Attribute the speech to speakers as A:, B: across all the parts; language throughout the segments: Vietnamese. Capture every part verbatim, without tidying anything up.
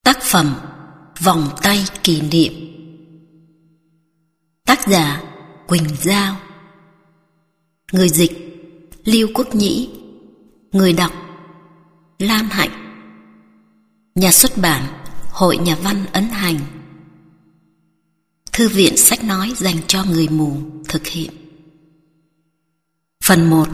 A: Tác phẩm Vòng tay kỷ niệm. Tác giả Quỳnh Giao. Người dịch Lưu Quốc Nhĩ. Người đọc Lan Hạnh. Nhà xuất bản Hội Nhà văn Ấn Hành. Thư viện sách nói dành cho người mù thực hiện. Phần một.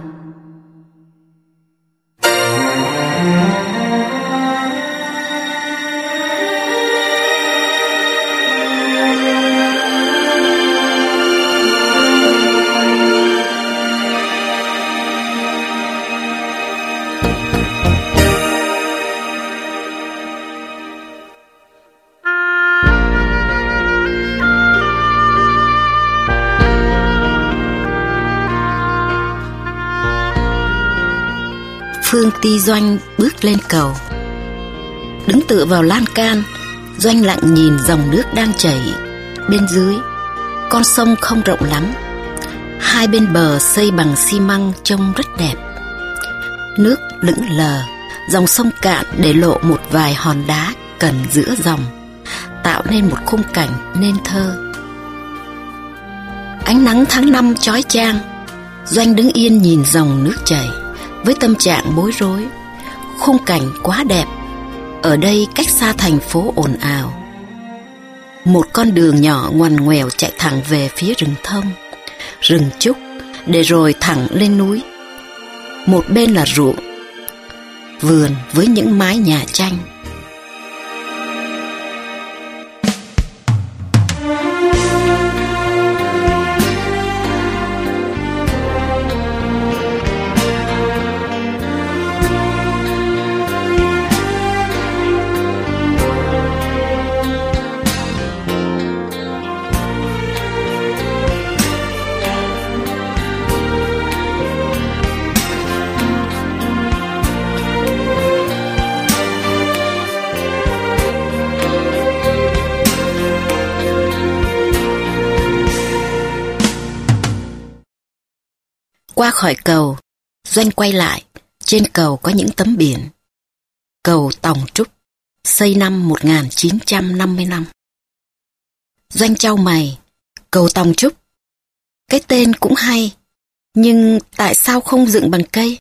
A: Phương Ti Doanh bước lên cầu. Đứng tựa vào lan can, Doanh lặng nhìn dòng nước đang chảy. Bên dưới, con sông không rộng lắm. Hai bên bờ xây bằng xi măng trông rất đẹp. Nước lững lờ, dòng sông cạn để lộ một vài hòn đá cần giữa dòng, tạo nên một khung cảnh nên thơ. Ánh nắng tháng năm chói chang. Doanh đứng yên nhìn dòng nước chảy với tâm trạng bối rối. Khung cảnh quá đẹp. Ở đây cách xa thành phố ồn ào. Một con đường nhỏ ngoằn ngoèo chạy thẳng về phía rừng thông, rừng trúc, để rồi thẳng lên núi. Một bên là ruộng, vườn với những mái nhà tranh. Qua khỏi cầu, Doanh quay lại. Trên cầu có những tấm biển. Cầu Tòng Trúc, xây năm một nghìn chín trăm năm mươi lăm. Doanh chau mày. Cầu Tòng Trúc, cái tên cũng hay, nhưng tại sao không dựng bằng cây?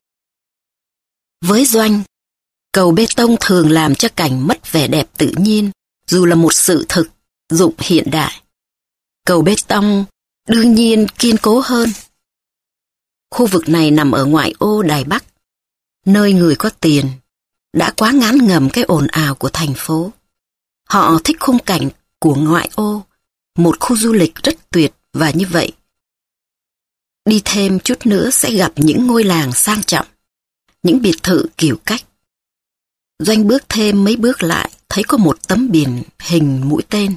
A: Với Doanh, cầu bê tông thường làm cho cảnh mất vẻ đẹp tự nhiên, dù là một sự thực dụng hiện đại. Cầu bê tông đương nhiên kiên cố hơn. Khu vực này nằm ở ngoại ô Đài Bắc, nơi người có tiền đã quá ngán ngẩm cái ồn ào của thành phố. Họ thích khung cảnh của ngoại ô, một khu du lịch rất tuyệt. Và như vậy, đi thêm chút nữa sẽ gặp những ngôi làng sang trọng, những biệt thự kiểu cách. Doanh bước thêm mấy bước lại, thấy có một tấm biển hình mũi tên.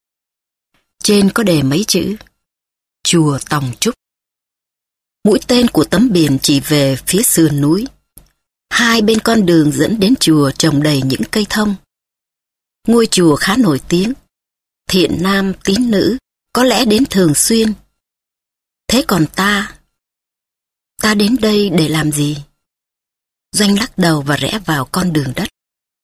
A: Trên có đề mấy chữ Chùa Tòng Trúc. Mũi tên của tấm biển chỉ về phía sườn núi. Hai bên con đường dẫn đến chùa trồng đầy những cây thông. Ngôi chùa khá nổi tiếng. Thiện nam tín nữ có lẽ đến thường xuyên. Thế còn ta? Ta đến đây để làm gì? Doanh lắc đầu và rẽ vào con đường đất.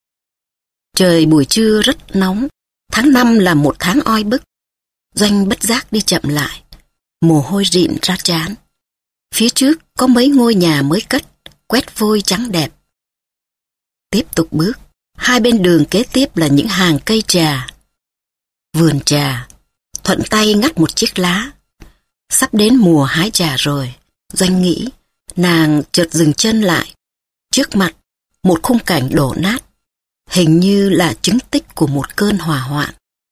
A: Trời buổi trưa rất nóng. Tháng năm là một tháng oi bức. Doanh bất giác đi chậm lại. Mồ hôi rịn ra trán. Phía trước có mấy ngôi nhà mới cất, quét vôi trắng đẹp. Tiếp tục bước, hai bên đường kế tiếp là những hàng cây trà. Vườn trà, thuận tay ngắt một chiếc lá. Sắp đến mùa hái trà rồi, Doanh nghĩ. Nàng chợt dừng chân lại. Trước mặt, một khung cảnh đổ nát, hình như là chứng tích của một cơn hỏa hoạn.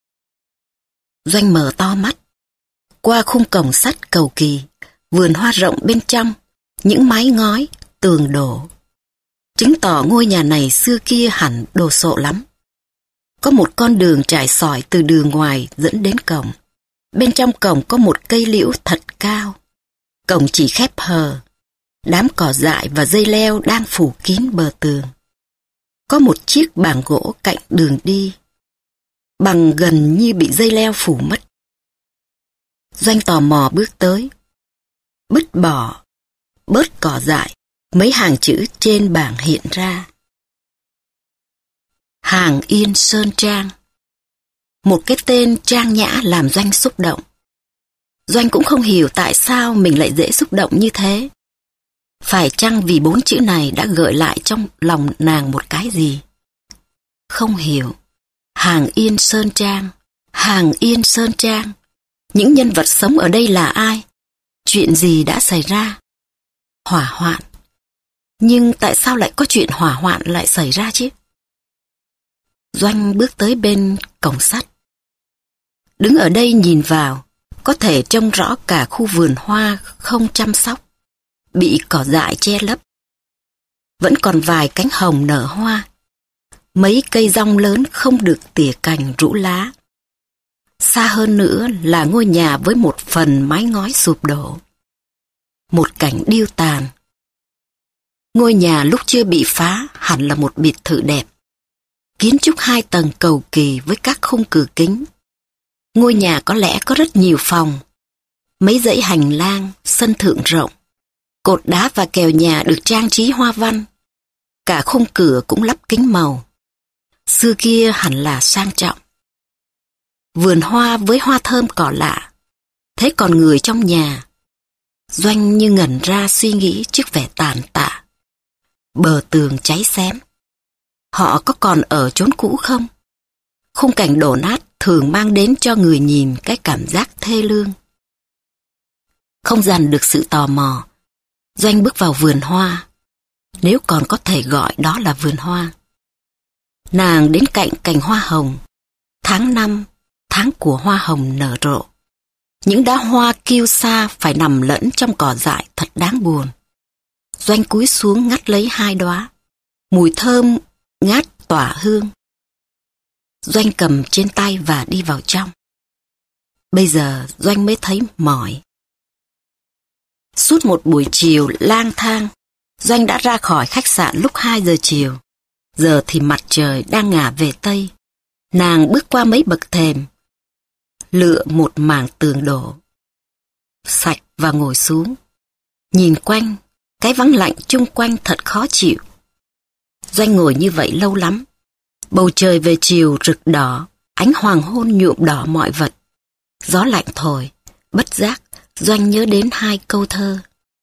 A: Doanh mở to mắt. Qua khung cổng sắt cầu kỳ, vườn hoa rộng bên trong, những mái ngói, tường đổ. Chứng tỏ ngôi nhà này xưa kia hẳn đồ sộ lắm. Có một con đường trải sỏi từ đường ngoài dẫn đến cổng. Bên trong cổng có một cây liễu thật cao. Cổng chỉ khép hờ. Đám cỏ dại và dây leo đang phủ kín bờ tường. Có một chiếc bảng gỗ cạnh đường đi, bằng gần như bị dây leo phủ mất. Doanh tò mò bước tới. Bứt bỏ, bớt cỏ dại, mấy hàng chữ trên bảng hiện ra. Hàng Yên Sơn Trang. Một cái tên trang nhã làm Doanh xúc động. Doanh cũng không hiểu tại sao mình lại dễ xúc động như thế. Phải chăng vì bốn chữ này đã gợi lại trong lòng nàng một cái gì? Không hiểu. Hàng Yên Sơn Trang, Hàng Yên Sơn Trang. Những nhân vật sống ở đây là ai? Chuyện gì đã xảy ra? Hỏa hoạn. Nhưng tại sao lại có chuyện hỏa hoạn lại xảy ra chứ? Doanh bước tới bên cổng sắt. Đứng ở đây nhìn vào, có thể trông rõ cả khu vườn hoa không chăm sóc, bị cỏ dại che lấp. Vẫn còn vài cánh hồng nở hoa. Mấy cây rong lớn không được tỉa cành rũ lá. Xa hơn nữa là ngôi nhà với một phần mái ngói sụp đổ. Một cảnh điêu tàn. Ngôi nhà lúc chưa bị phá hẳn là một biệt thự đẹp. Kiến trúc hai tầng cầu kỳ với các khung cửa kính. Ngôi nhà có lẽ có rất nhiều phòng. Mấy dãy hành lang, sân thượng rộng. Cột đá và kèo nhà được trang trí hoa văn. Cả khung cửa cũng lắp kính màu. Xưa kia hẳn là sang trọng. Vườn hoa với hoa thơm cỏ lạ. Thế còn người trong nhà? Doanh như ngẩn ra suy nghĩ trước vẻ tàn tạ. Bờ tường cháy xém. Họ có còn ở chốn cũ không? Khung cảnh đổ nát thường mang đến cho người nhìn cái cảm giác thê lương. Không dằn được sự tò mò, Doanh bước vào vườn hoa, nếu còn có thể gọi đó là vườn hoa. Nàng đến cạnh cành hoa hồng. Tháng năm, tháng của hoa hồng nở rộ. Những đóa hoa kiêu sa phải nằm lẫn trong cỏ dại thật đáng buồn. Doanh cúi xuống ngắt lấy hai đóa. Mùi thơm ngát tỏa hương. Doanh cầm trên tay và đi vào trong. Bây giờ Doanh mới thấy mỏi. Suốt một buổi chiều lang thang, Doanh đã ra khỏi khách sạn lúc hai giờ chiều. Giờ thì mặt trời đang ngả về Tây. Nàng bước qua mấy bậc thềm, lựa một mảng tường đổ sạch và ngồi xuống. Nhìn quanh, cái vắng lạnh chung quanh thật khó chịu. Doanh ngồi như vậy lâu lắm. Bầu trời về chiều rực đỏ, ánh hoàng hôn nhuộm đỏ mọi vật. Gió lạnh thổi, bất giác Doanh nhớ đến hai câu thơ.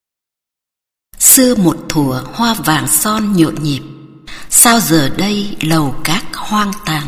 A: Xưa một thuở hoa vàng son nhộn nhịp, sao giờ đây lầu cát hoang tàn.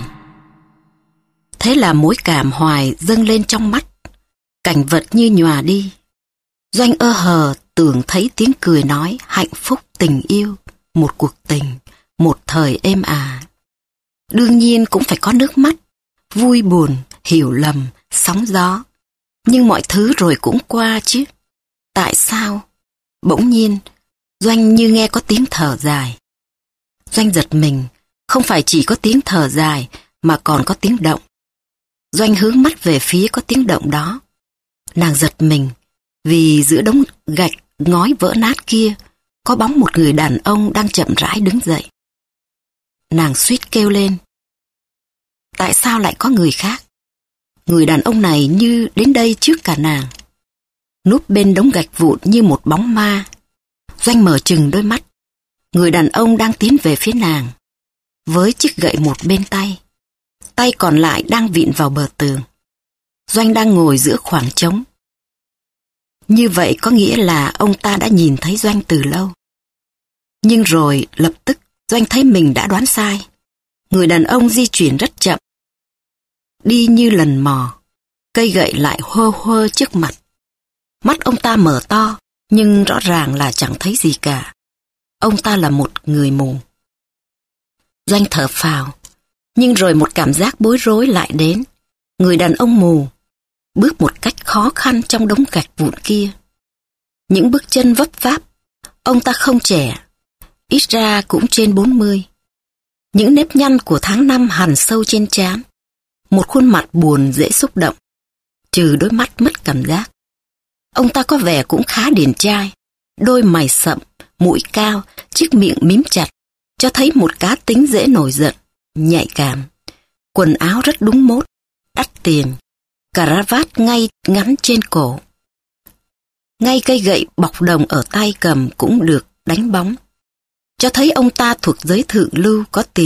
A: Thế là mối cảm hoài dâng lên trong mắt, cảnh vật như nhòa đi. Doanh ơ hờ tưởng thấy tiếng cười nói hạnh phúc tình yêu, một cuộc tình, một thời êm ả. Đương nhiên cũng phải có nước mắt, vui buồn, hiểu lầm, sóng gió. Nhưng mọi thứ rồi cũng qua chứ. Tại sao? Bỗng nhiên, Doanh như nghe có tiếng thở dài. Doanh giật mình, không phải chỉ có tiếng thở dài mà còn có tiếng động. Doanh hướng mắt về phía có tiếng động đó. Nàng giật mình, vì giữa đống gạch ngói vỡ nát kia có bóng một người đàn ông đang chậm rãi đứng dậy. Nàng suýt kêu lên. Tại sao lại có người khác? Người đàn ông này như đến đây trước cả nàng. Núp bên đống gạch vụn như một bóng ma. Doanh mở trừng đôi mắt. Người đàn ông đang tiến về phía nàng, với chiếc gậy một bên tay. Tay còn lại đang vịn vào bờ tường. Doanh đang ngồi giữa khoảng trống. Như vậy có nghĩa là ông ta đã nhìn thấy Doanh từ lâu. Nhưng rồi lập tức Doanh thấy mình đã đoán sai. Người đàn ông di chuyển rất chậm. Đi như lần mò. Cây gậy lại hơ hơ trước mặt. Mắt ông ta mở to, nhưng rõ ràng là chẳng thấy gì cả. Ông ta là một người mù. Doanh thở phào, nhưng rồi một cảm giác bối rối lại đến. Người đàn ông mù, bước một cách khó khăn trong đống gạch vụn kia. Những bước chân vấp váp, ông ta không trẻ, ít ra cũng trên bốn mươi. Những nếp nhăn của tháng năm hằn sâu trên trán. Một khuôn mặt buồn dễ xúc động, trừ đôi mắt mất cảm giác. Ông ta có vẻ cũng khá điển trai, đôi mày sậm, mũi cao, chiếc miệng mím chặt, cho thấy một cá tính dễ nổi giận, nhạy cảm. Quần áo rất đúng mốt, đắt tiền, cà vạt ngay ngắn trên cổ. Ngay cây gậy bọc đồng ở tay cầm cũng được đánh bóng, cho thấy ông ta thuộc giới thượng lưu có tiền,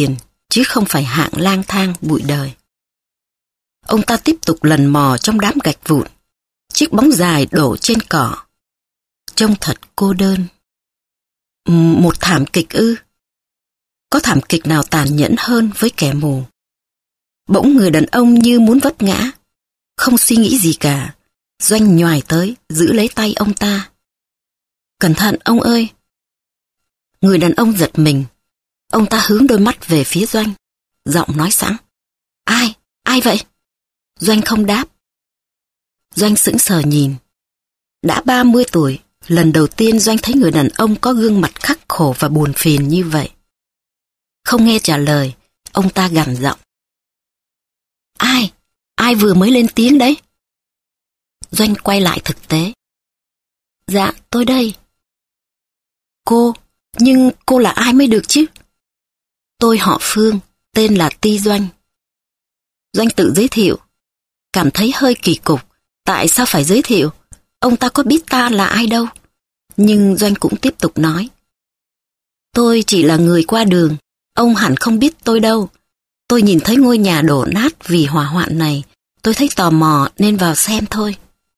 A: chứ không phải hạng lang thang bụi đời. Ông ta tiếp tục lần mò trong đám gạch vụn. Chiếc bóng dài đổ trên cỏ. Trông thật cô đơn. Một thảm kịch ư? Có thảm kịch nào tàn nhẫn hơn với kẻ mù? Bỗng người đàn ông như muốn vấp ngã. Không suy nghĩ gì cả, Doanh nhoài tới, giữ lấy tay ông ta. Cẩn thận ông ơi! Người đàn ông giật mình. Ông ta hướng đôi mắt về phía Doanh, giọng nói sẵn. Ai? Ai vậy? Doanh không đáp. Doanh sững sờ nhìn. Đã ba mươi tuổi, lần đầu tiên Doanh thấy người đàn ông có gương mặt khắc khổ và buồn phiền như vậy. Không nghe trả lời, ông ta gằn giọng. Ai? Ai vừa mới lên tiếng đấy? Doanh quay lại thực tế. Dạ, tôi đây. Cô, nhưng cô là ai mới được chứ? Tôi họ Phương, tên là Ti Doanh. Doanh tự giới thiệu. Cảm thấy hơi kỳ cục. Tại sao phải giới thiệu? Ông ta có biết ta là ai đâu. Nhưng Doanh cũng tiếp tục nói. Tôi chỉ là người qua đường. Ông hẳn không biết tôi đâu. Tôi nhìn thấy ngôi nhà đổ nát vì hỏa hoạn này. Tôi thấy tò mò nên vào xem thôi.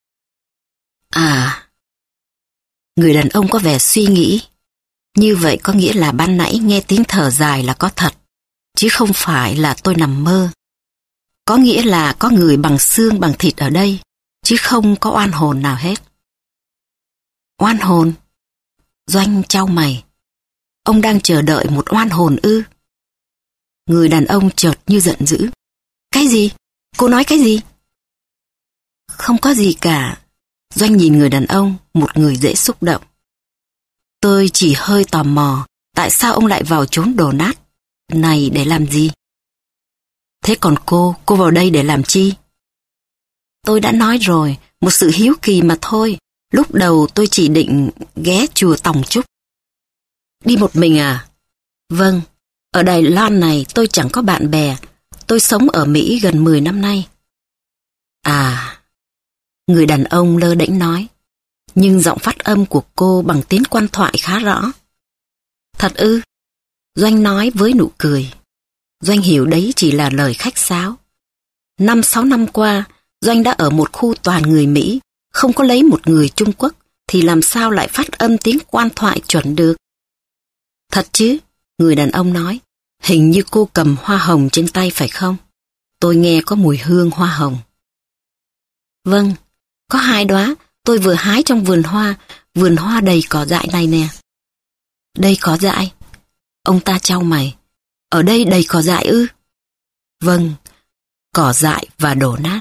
A: À, người đàn ông có vẻ suy nghĩ. Như vậy có nghĩa là ban nãy nghe tiếng thở dài là có thật, chứ không phải là tôi nằm mơ. Có nghĩa là có người bằng xương bằng thịt ở đây, chứ không có oan hồn nào hết. Oan hồn? Doanh chau mày. Ông đang chờ đợi một oan hồn ư? Người đàn ông chợt như giận dữ. Cái gì? Cô nói cái gì? Không có gì cả. Doanh nhìn người đàn ông, một người dễ xúc động. Tôi chỉ hơi tò mò, tại sao ông lại vào chốn đổ nát này để làm gì? Thế còn cô, cô vào đây để làm chi? Tôi đã nói rồi, một sự hiếu kỳ mà thôi. Lúc đầu tôi chỉ định ghé chùa Tòng Trúc. Đi một mình à? Vâng, ở Đài Loan này tôi chẳng có bạn bè. Tôi sống ở Mỹ gần mười năm nay. À, người đàn ông lơ đễnh nói. Nhưng giọng phát âm của cô bằng tiếng quan thoại khá rõ. Thật ư? Doanh nói với nụ cười. Doanh hiểu đấy chỉ là lời khách sáo. Năm sáu năm qua, Doanh đã ở một khu toàn người Mỹ, không có lấy một người Trung Quốc, thì làm sao lại phát âm tiếng quan thoại chuẩn được? Thật chứ, người đàn ông nói. Hình như cô cầm hoa hồng trên tay phải không? Tôi nghe có mùi hương hoa hồng. Vâng, có hai đóa. Tôi vừa hái trong vườn hoa, vườn hoa đầy cỏ dại này nè. Đây cỏ dại? Ông ta chau mày. Ở đây đầy cỏ dại ư? Vâng, cỏ dại và đổ nát.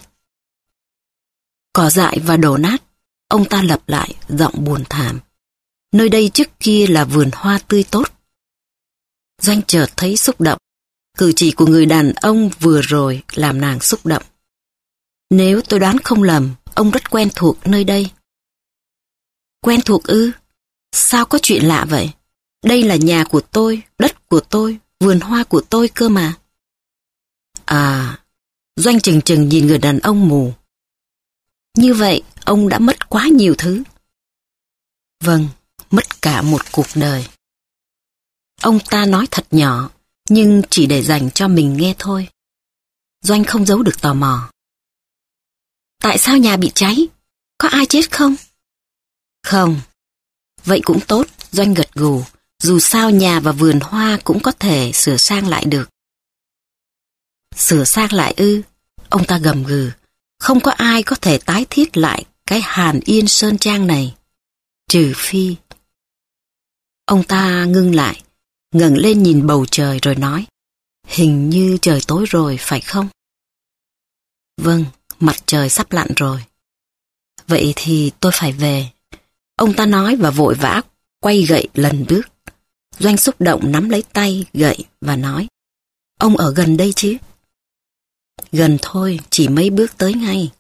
A: Cỏ dại và đổ nát, ông ta lặp lại giọng buồn thảm. Nơi đây trước kia là vườn hoa tươi tốt. Doanh chợt thấy xúc động. Cử chỉ của người đàn ông vừa rồi làm nàng xúc động. Nếu tôi đoán không lầm, ông rất quen thuộc nơi đây. Quen thuộc ư? Sao có chuyện lạ vậy? Đây là nhà của tôi, đất của tôi, vườn hoa của tôi cơ mà. À, Doanh chừng chừng nhìn người đàn ông mù. Như vậy, ông đã mất quá nhiều thứ. Vâng, mất cả một cuộc đời. Ông ta nói thật nhỏ, nhưng chỉ để dành cho mình nghe thôi. Doanh không giấu được tò mò. Tại sao nhà bị cháy? Có ai chết không? Không. Vậy cũng tốt, Doanh gật gù. Dù sao nhà và vườn hoa cũng có thể sửa sang lại được. Sửa sang lại ư? Ông ta gầm gừ. Không có ai có thể tái thiết lại cái Hàn Yên Sơn Trang này. Trừ phi. Ông ta ngưng lại, ngẩng lên nhìn bầu trời rồi nói. Hình như trời tối rồi, phải không? Vâng, mặt trời sắp lặn rồi. Vậy thì tôi phải về. Ông ta nói và vội vã quay gậy lần bước. Doanh xúc động nắm lấy tay gậy và nói. Ông ở gần đây chứ? Gần thôi, chỉ mấy bước tới ngay.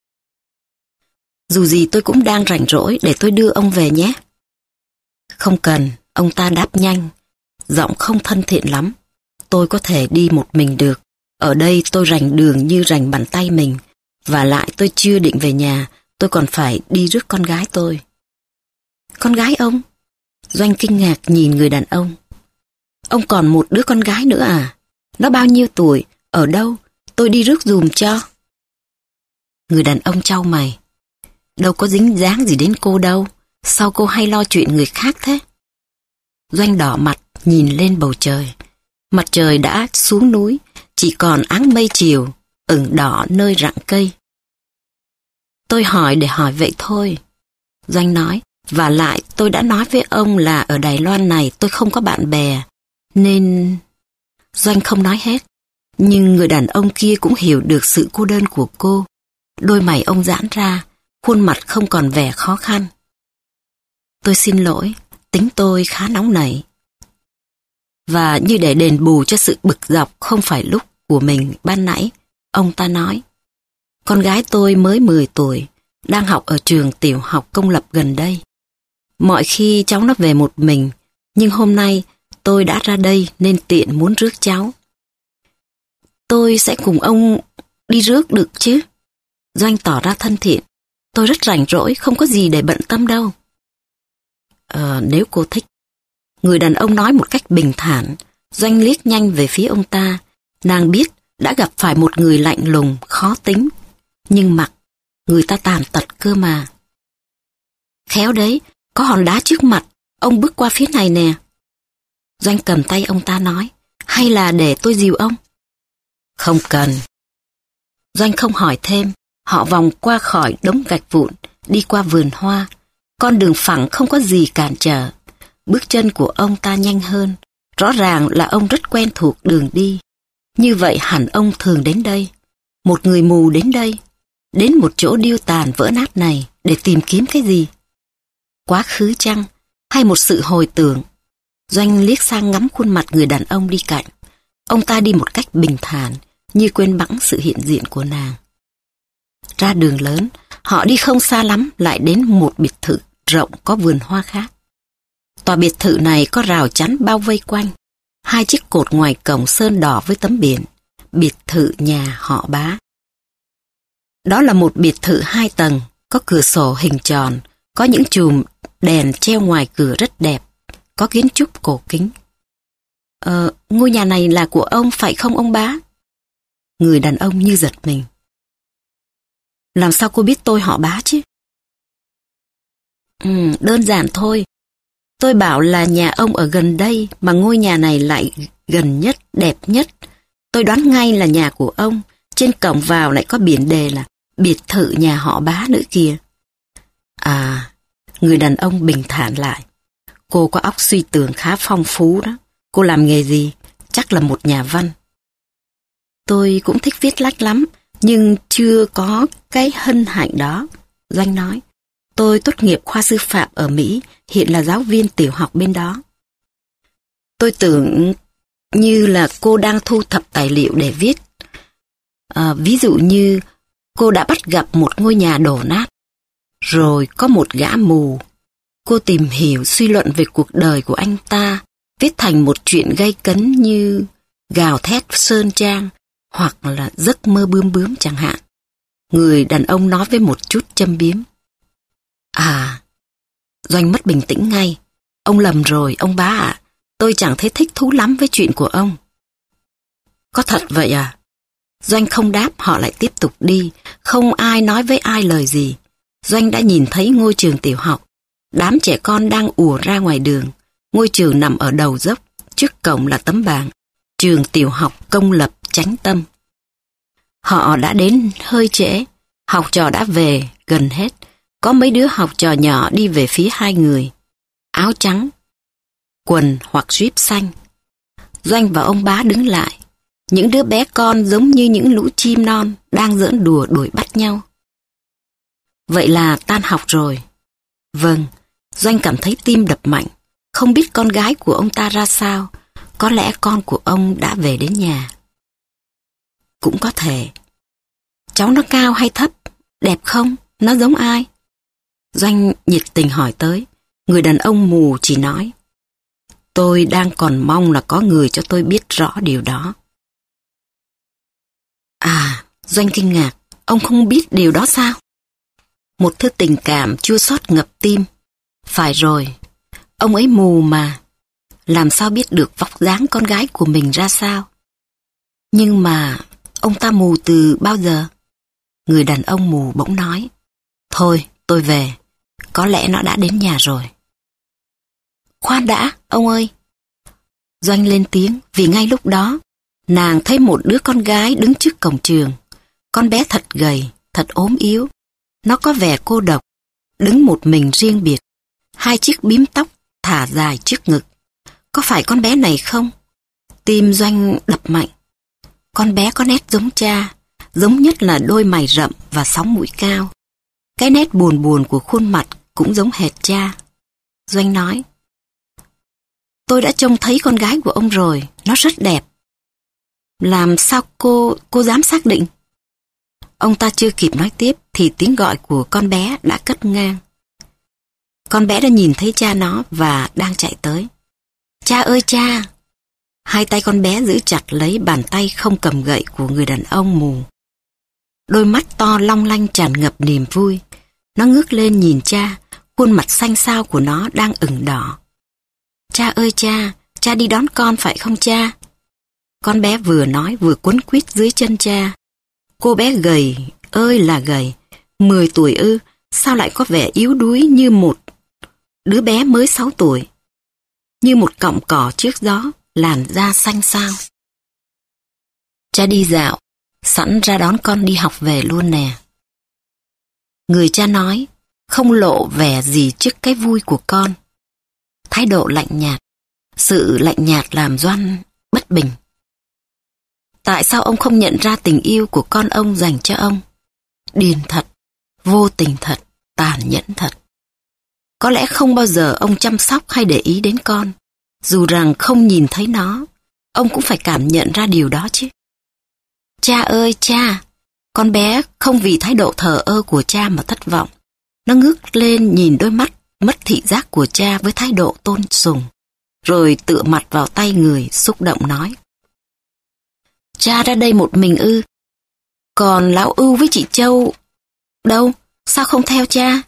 A: Dù gì tôi cũng đang rảnh rỗi, để tôi đưa ông về nhé. Không cần, ông ta đáp nhanh. Giọng không thân thiện lắm. Tôi có thể đi một mình được. Ở đây tôi rành đường như rành bàn tay mình. Và lại tôi chưa định về nhà. Tôi còn phải đi rước con gái tôi. Con gái ông? Doanh kinh ngạc nhìn người đàn ông. Ông còn một đứa con gái nữa à? Nó bao nhiêu tuổi? Ở đâu? Tôi đi rước giùm cho. Người đàn ông chau mày. Đâu có dính dáng gì đến cô đâu. Sao cô hay lo chuyện người khác thế? Doanh đỏ mặt nhìn lên bầu trời. Mặt trời đã xuống núi, chỉ còn áng mây chiều, ửng đỏ nơi rặng cây. Tôi hỏi để hỏi vậy thôi. Doanh nói, và lại tôi đã nói với ông là ở Đài Loan này tôi không có bạn bè, nên... Doanh không nói hết, nhưng người đàn ông kia cũng hiểu được sự cô đơn của cô. Đôi mày ông giãn ra, khuôn mặt không còn vẻ khó khăn. Tôi xin lỗi, tính tôi khá nóng nảy. Và như để đền bù cho sự bực dọc không phải lúc của mình ban nãy, ông ta nói, con gái tôi mới mười tuổi, đang học ở trường tiểu học công lập gần đây. Mọi khi cháu nó về một mình, nhưng hôm nay tôi đã ra đây nên tiện muốn rước cháu. Tôi sẽ cùng ông đi rước được chứ? Doanh tỏ ra thân thiện. Tôi rất rảnh rỗi, không có gì để bận tâm đâu. Ờ, nếu cô thích. Người đàn ông nói một cách bình thản. Doanh liếc nhanh về phía ông ta. Nàng biết đã gặp phải một người lạnh lùng, khó tính. Nhưng mặc, người ta tàn tật cơ mà. Khéo đấy, có hòn đá trước mặt, ông bước qua phía này nè. Doanh cầm tay ông ta nói, hay là để tôi dìu ông? Không cần. Doanh không hỏi thêm, họ vòng qua khỏi đống gạch vụn, đi qua vườn hoa. Con đường phẳng không có gì cản trở. Bước chân của ông ta nhanh hơn, rõ ràng là ông rất quen thuộc đường đi. Như vậy hẳn ông thường đến đây. Một người mù đến đây, đến một chỗ điêu tàn vỡ nát này để tìm kiếm cái gì? Quá khứ chăng? Hay một sự hồi tưởng? Doanh liếc sang ngắm khuôn mặt người đàn ông đi cạnh. Ông ta đi một cách bình thản, như quên bẵng sự hiện diện của nàng. Ra đường lớn, họ đi không xa lắm lại đến một biệt thự rộng có vườn hoa khác. Tòa biệt thự này có rào chắn bao vây quanh, hai chiếc cột ngoài cổng sơn đỏ với tấm biển, biệt thự nhà họ Bá. Đó là một biệt thự hai tầng, có cửa sổ hình tròn, có những chùm đèn treo ngoài cửa rất đẹp, có kiến trúc cổ kính. Ờ, ngôi nhà này là của ông phải không ông Bá? Người đàn ông như giật mình. Làm sao cô biết tôi họ Bá chứ? Ừ, đơn giản thôi. Tôi bảo là nhà ông ở gần đây mà ngôi nhà này lại gần nhất, đẹp nhất. Tôi đoán ngay là nhà của ông. Trên cổng vào lại có biển đề là biệt thự nhà họ Bá nữa kìa. À, người đàn ông bình thản lại. Cô có óc suy tưởng khá phong phú đó. Cô làm nghề gì? Chắc là một nhà văn. Tôi cũng thích viết lách lắm, nhưng chưa có cái hân hạnh đó. Doanh nói, tôi tốt nghiệp khoa sư phạm ở Mỹ, hiện là giáo viên tiểu học bên đó. Tôi tưởng như là cô đang thu thập tài liệu để viết. À, ví dụ như cô đã bắt gặp một ngôi nhà đổ nát, rồi có một gã mù. Cô tìm hiểu suy luận về cuộc đời của anh ta, viết thành một chuyện gay cấn như Gào thét sơn trang, hoặc là Giấc mơ bướm bướm chẳng hạn. Người đàn ông nói với một chút châm biếm. À, Doanh mất bình tĩnh ngay. Ông lầm rồi, ông Bá ạ. Tôi chẳng thấy thích thú lắm với chuyện của ông. Có thật vậy à? Doanh không đáp, họ lại tiếp tục đi. Không ai nói với ai lời gì. Doanh đã nhìn thấy ngôi trường tiểu học. Đám trẻ con đang ùa ra ngoài đường. Ngôi trường nằm ở đầu dốc. Trước cổng là tấm bảng Trường tiểu học công lập Chánh Tâm. Họ đã đến hơi trễ. Học trò đã về gần hết. Có mấy đứa học trò nhỏ đi về phía hai người. Áo trắng, quần hoặc jeep xanh. Doanh và ông Bá đứng lại. Những đứa bé con giống như những lũ chim non đang giỡn đùa đuổi bắt nhau. Vậy là tan học rồi. Vâng, Doanh cảm thấy tim đập mạnh. Không biết con gái của ông ta ra sao. Có lẽ con của ông đã về đến nhà. Cũng có thể. Cháu nó cao hay thấp? Đẹp không? Nó giống ai? Doanh nhiệt tình hỏi tới. Người đàn ông mù chỉ nói, tôi đang còn mong là có người cho tôi biết rõ điều đó. À, Doanh kinh ngạc. Ông không biết điều đó sao? Một thứ tình cảm chua xót ngập tim. Phải rồi, ông ấy mù mà. Làm sao biết được vóc dáng con gái của mình ra sao? Nhưng mà ông ta mù từ bao giờ? Người đàn ông mù bỗng nói, thôi tôi về, có lẽ nó đã đến nhà rồi. Khoan đã, ông ơi. Doanh lên tiếng vì ngay lúc đó, nàng thấy một đứa con gái đứng trước cổng trường. Con bé thật gầy, thật ốm yếu. Nó có vẻ cô độc, đứng một mình riêng biệt. Hai chiếc bím tóc thả dài trước ngực. Có phải con bé này không? Tim Doanh đập mạnh. Con bé có nét giống cha, giống nhất là đôi mày rậm và sóng mũi cao. Cái nét buồn buồn của khuôn mặt cũng giống hệt cha. Doanh nói, tôi đã trông thấy con gái của ông rồi, nó rất đẹp. Làm sao cô, cô dám xác định? Ông ta chưa kịp nói tiếp thì tiếng gọi của con bé đã cất ngang. Con bé đã nhìn thấy cha nó và đang chạy tới. Cha ơi cha! Hai tay con bé giữ chặt lấy bàn tay không cầm gậy của người đàn ông mù. Đôi mắt to long lanh tràn ngập niềm vui. Nó ngước lên nhìn cha, khuôn mặt xanh xao của nó đang ửng đỏ. Cha ơi cha, cha đi đón con phải không cha? Con bé vừa nói vừa quấn quýt dưới chân cha. Cô bé gầy, ơi là gầy, mười tuổi ư, sao lại có vẻ yếu đuối như một đứa bé mới sáu tuổi. Như một cọng cỏ trước gió, làn da xanh xao. Cha đi dạo, sẵn ra đón con đi học về luôn nè. Người cha nói, không lộ vẻ gì trước cái vui của con. Thái độ lạnh nhạt, sự lạnh nhạt làm Doanh bất bình. Tại sao ông không nhận ra tình yêu của con ông dành cho ông? Điên thật, vô tình thật, tàn nhẫn thật. Có lẽ không bao giờ ông chăm sóc hay để ý đến con. Dù rằng không nhìn thấy nó, ông cũng phải cảm nhận ra điều đó chứ. Cha ơi cha! Con bé không vì thái độ thờ ơ của cha mà thất vọng. Nó ngước lên nhìn đôi mắt mất thị giác của cha với thái độ tôn sùng, rồi tựa mặt vào tay người xúc động nói. Cha ra đây một mình ư? Còn lão Ưu với chị Châu đâu? Sao không theo cha?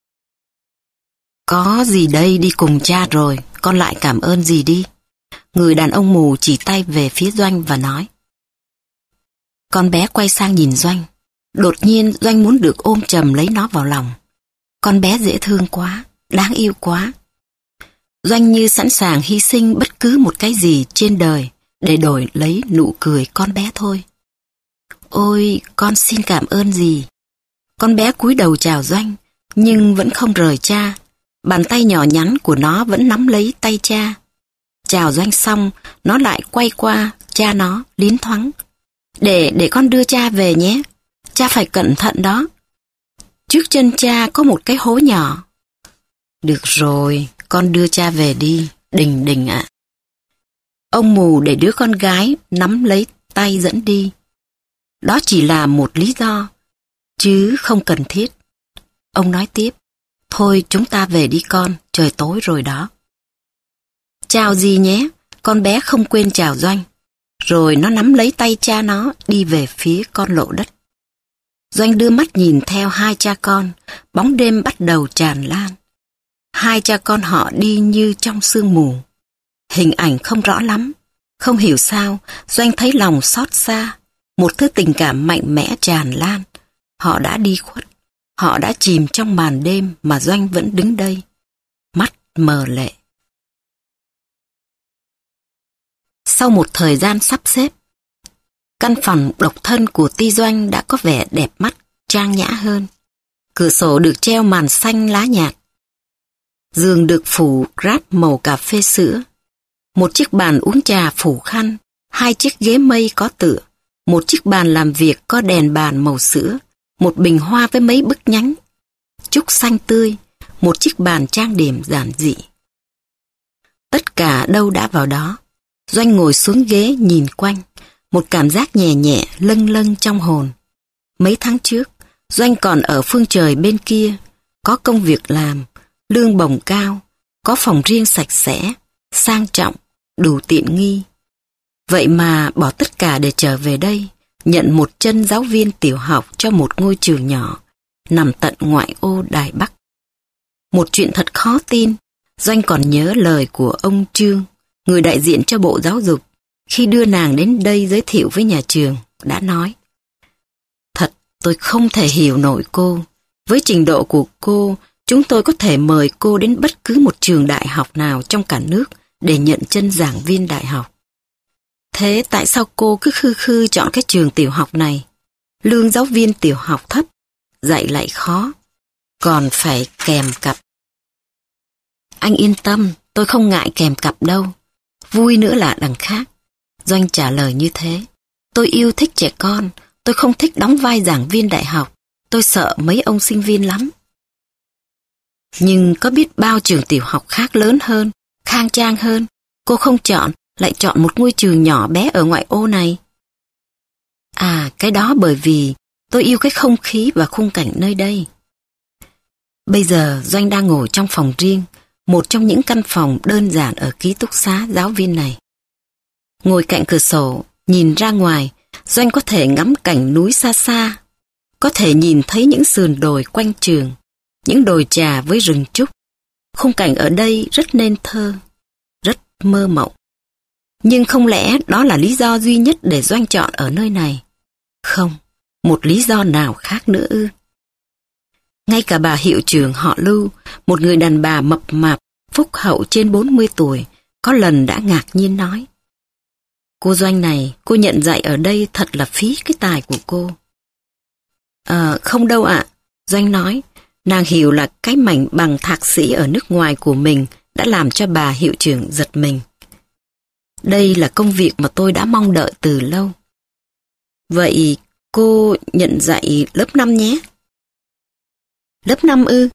A: Có gì đây, đi cùng cha rồi, con lại cảm ơn gì đi. Người đàn ông mù chỉ tay về phía Doanh và nói. Con bé quay sang nhìn Doanh. Đột nhiên Doanh muốn được ôm chầm lấy nó vào lòng. Con bé dễ thương quá, đáng yêu quá. Doanh như sẵn sàng hy sinh bất cứ một cái gì trên đời để đổi lấy nụ cười con bé thôi. Ôi, con xin cảm ơn gì. Con bé cúi đầu chào Doanh, nhưng vẫn không rời cha. Bàn tay nhỏ nhắn của nó vẫn nắm lấy tay cha. Chào Doanh xong, nó lại quay qua cha nó, liến thoáng. Để, để con đưa cha về nhé. Cha phải cẩn thận đó. Trước chân cha có một cái hố nhỏ. Được rồi, con đưa cha về đi, Đình Đình ạ. Ông mù để đứa con gái nắm lấy tay dẫn đi. Đó chỉ là một lý do, chứ không cần thiết. Ông nói tiếp. Thôi chúng ta về đi con, trời tối rồi đó. Chào gì nhé, con bé không quên chào Doanh. Rồi nó nắm lấy tay cha nó đi về phía con lộ đất. Doanh đưa mắt nhìn theo hai cha con, bóng đêm bắt đầu tràn lan. Hai cha con họ đi như trong sương mù. Hình ảnh không rõ lắm, không hiểu sao, Doanh thấy lòng xót xa, một thứ tình cảm mạnh mẽ tràn lan. Họ đã đi khuất, họ đã chìm trong màn đêm mà Doanh vẫn đứng đây, mắt mờ lệ. Sau một thời gian sắp xếp, căn phòng độc thân của Ti Doanh đã có vẻ đẹp mắt, trang nhã hơn. Cửa sổ được treo màn xanh lá nhạt. Giường được phủ ráp màu cà phê sữa. Một chiếc bàn uống trà phủ khăn, hai chiếc ghế mây có tựa, một chiếc bàn làm việc có đèn bàn màu sữa, một bình hoa với mấy bức nhánh, trúc xanh tươi, một chiếc bàn trang điểm giản dị. Tất cả đâu đã vào đó. Doanh ngồi xuống ghế nhìn quanh, một cảm giác nhẹ nhẹ lâng lâng trong hồn. Mấy tháng trước, Doanh còn ở phương trời bên kia, có công việc làm, lương bổng cao, có phòng riêng sạch sẽ, sang trọng, đủ tiện nghi. Vậy mà bỏ tất cả để trở về đây, nhận một chân giáo viên tiểu học cho một ngôi trường nhỏ, nằm tận ngoại ô Đài Bắc. Một chuyện thật khó tin, Doanh còn nhớ lời của ông Trương, người đại diện cho Bộ Giáo dục, khi đưa nàng đến đây giới thiệu với nhà trường, đã nói: Thật, tôi không thể hiểu nổi cô. Với trình độ của cô, chúng tôi có thể mời cô đến bất cứ một trường đại học nào trong cả nước để nhận chân giảng viên đại học. Thế tại sao cô cứ khư khư chọn cái trường tiểu học này? Lương giáo viên tiểu học thấp, dạy lại khó, còn phải kèm cặp. Anh yên tâm, tôi không ngại kèm cặp đâu. Vui nữa là đằng khác. Doanh trả lời như thế. Tôi yêu thích trẻ con, tôi không thích đóng vai giảng viên đại học. Tôi sợ mấy ông sinh viên lắm. Nhưng có biết bao trường tiểu học khác lớn hơn, khang trang hơn, cô không chọn, lại chọn một ngôi trường nhỏ bé ở ngoại ô này. À, cái đó bởi vì tôi yêu cái không khí và khung cảnh nơi đây. Bây giờ Doanh đang ngồi trong phòng riêng, một trong những căn phòng đơn giản ở ký túc xá giáo viên này. Ngồi cạnh cửa sổ, nhìn ra ngoài, Doanh có thể ngắm cảnh núi xa xa, có thể nhìn thấy những sườn đồi quanh trường, những đồi trà với rừng trúc. Khung cảnh ở đây rất nên thơ, rất mơ mộng. Nhưng không lẽ đó là lý do duy nhất để Doanh chọn ở nơi này? Không, một lý do nào khác nữa ư? Ngay cả bà hiệu trưởng họ Lưu, một người đàn bà mập mạp, phúc hậu trên bốn mươi tuổi, có lần đã ngạc nhiên nói: Cô Doanh này, cô nhận dạy ở đây thật là phí cái tài của cô. Ờ, không đâu ạ, Doanh nói. Nàng hiểu là cái mảnh bằng thạc sĩ ở nước ngoài của mình đã làm cho bà hiệu trưởng giật mình. Đây là công việc mà tôi đã mong đợi từ lâu. Vậy cô nhận dạy lớp năm nhé. Lớp năm ư?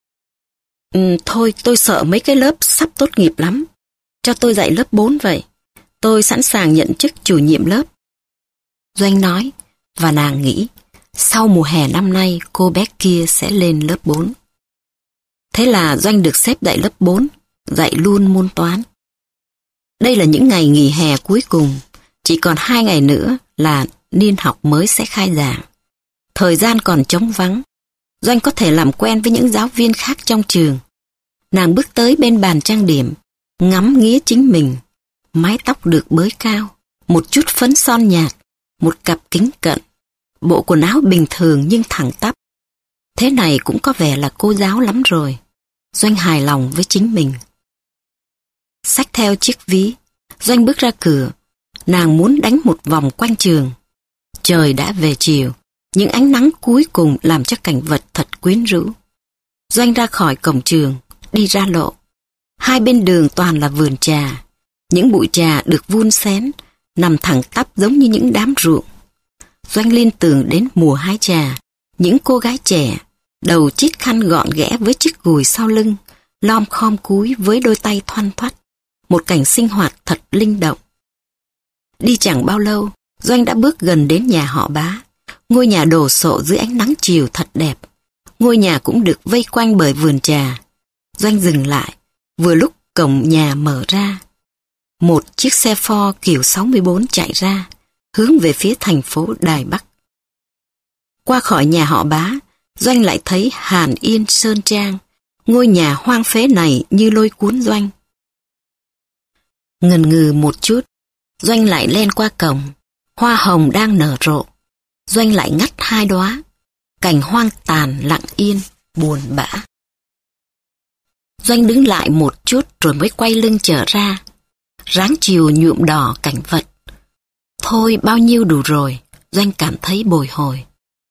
A: Ừ, thôi tôi sợ mấy cái lớp sắp tốt nghiệp lắm. Cho tôi dạy lớp bốn vậy. Tôi sẵn sàng nhận chức chủ nhiệm lớp. Doanh nói, và nàng nghĩ, sau mùa hè năm nay cô bé kia sẽ lên lớp bốn. Thế là Doanh được xếp dạy lớp bốn, dạy luôn môn toán. Đây là những ngày nghỉ hè cuối cùng, chỉ còn hai ngày nữa là niên học mới sẽ khai giảng. Thời gian còn trống vắng, Doanh có thể làm quen với những giáo viên khác trong trường. Nàng bước tới bên bàn trang điểm, ngắm nghía chính mình. Mái tóc được bới cao, một chút phấn son nhạt, một cặp kính cận, bộ quần áo bình thường nhưng thẳng tắp. Thế này cũng có vẻ là cô giáo lắm rồi. Doanh hài lòng với chính mình. Xách theo chiếc ví, Doanh bước ra cửa. Nàng muốn đánh một vòng quanh trường. Trời đã về chiều, những ánh nắng cuối cùng làm cho cảnh vật thật quyến rũ. Doanh ra khỏi cổng trường, đi ra lộ. Hai bên đường toàn là vườn trà. Những bụi trà được vun xén, nằm thẳng tắp giống như những đám ruộng. Doanh liên tưởng đến mùa hái trà, những cô gái trẻ, đầu chiếc khăn gọn ghẽ với chiếc gùi sau lưng, lom khom cúi với đôi tay thoăn thoắt. Một cảnh sinh hoạt thật linh động. Đi chẳng bao lâu, Doanh đã bước gần đến nhà họ Bá. Ngôi nhà đồ sộ dưới ánh nắng chiều thật đẹp. Ngôi nhà cũng được vây quanh bởi vườn trà. Doanh dừng lại, vừa lúc cổng nhà mở ra. Một chiếc xe Ford kiểu sáu mươi bốn chạy ra, hướng về phía thành phố Đài Bắc. Qua khỏi nhà họ Bá, Doanh lại thấy Hàn Yên Sơn Trang. Ngôi nhà hoang phế này như lôi cuốn Doanh. Ngần ngừ một chút, Doanh lại len qua cổng. Hoa hồng đang nở rộ. Doanh lại ngắt hai đóa. Cảnh hoang tàn lặng yên, buồn bã. Doanh đứng lại một chút rồi mới quay lưng trở ra. Ráng chiều nhuộm đỏ cảnh vật. Thôi bao nhiêu đủ rồi, Doanh cảm thấy bồi hồi.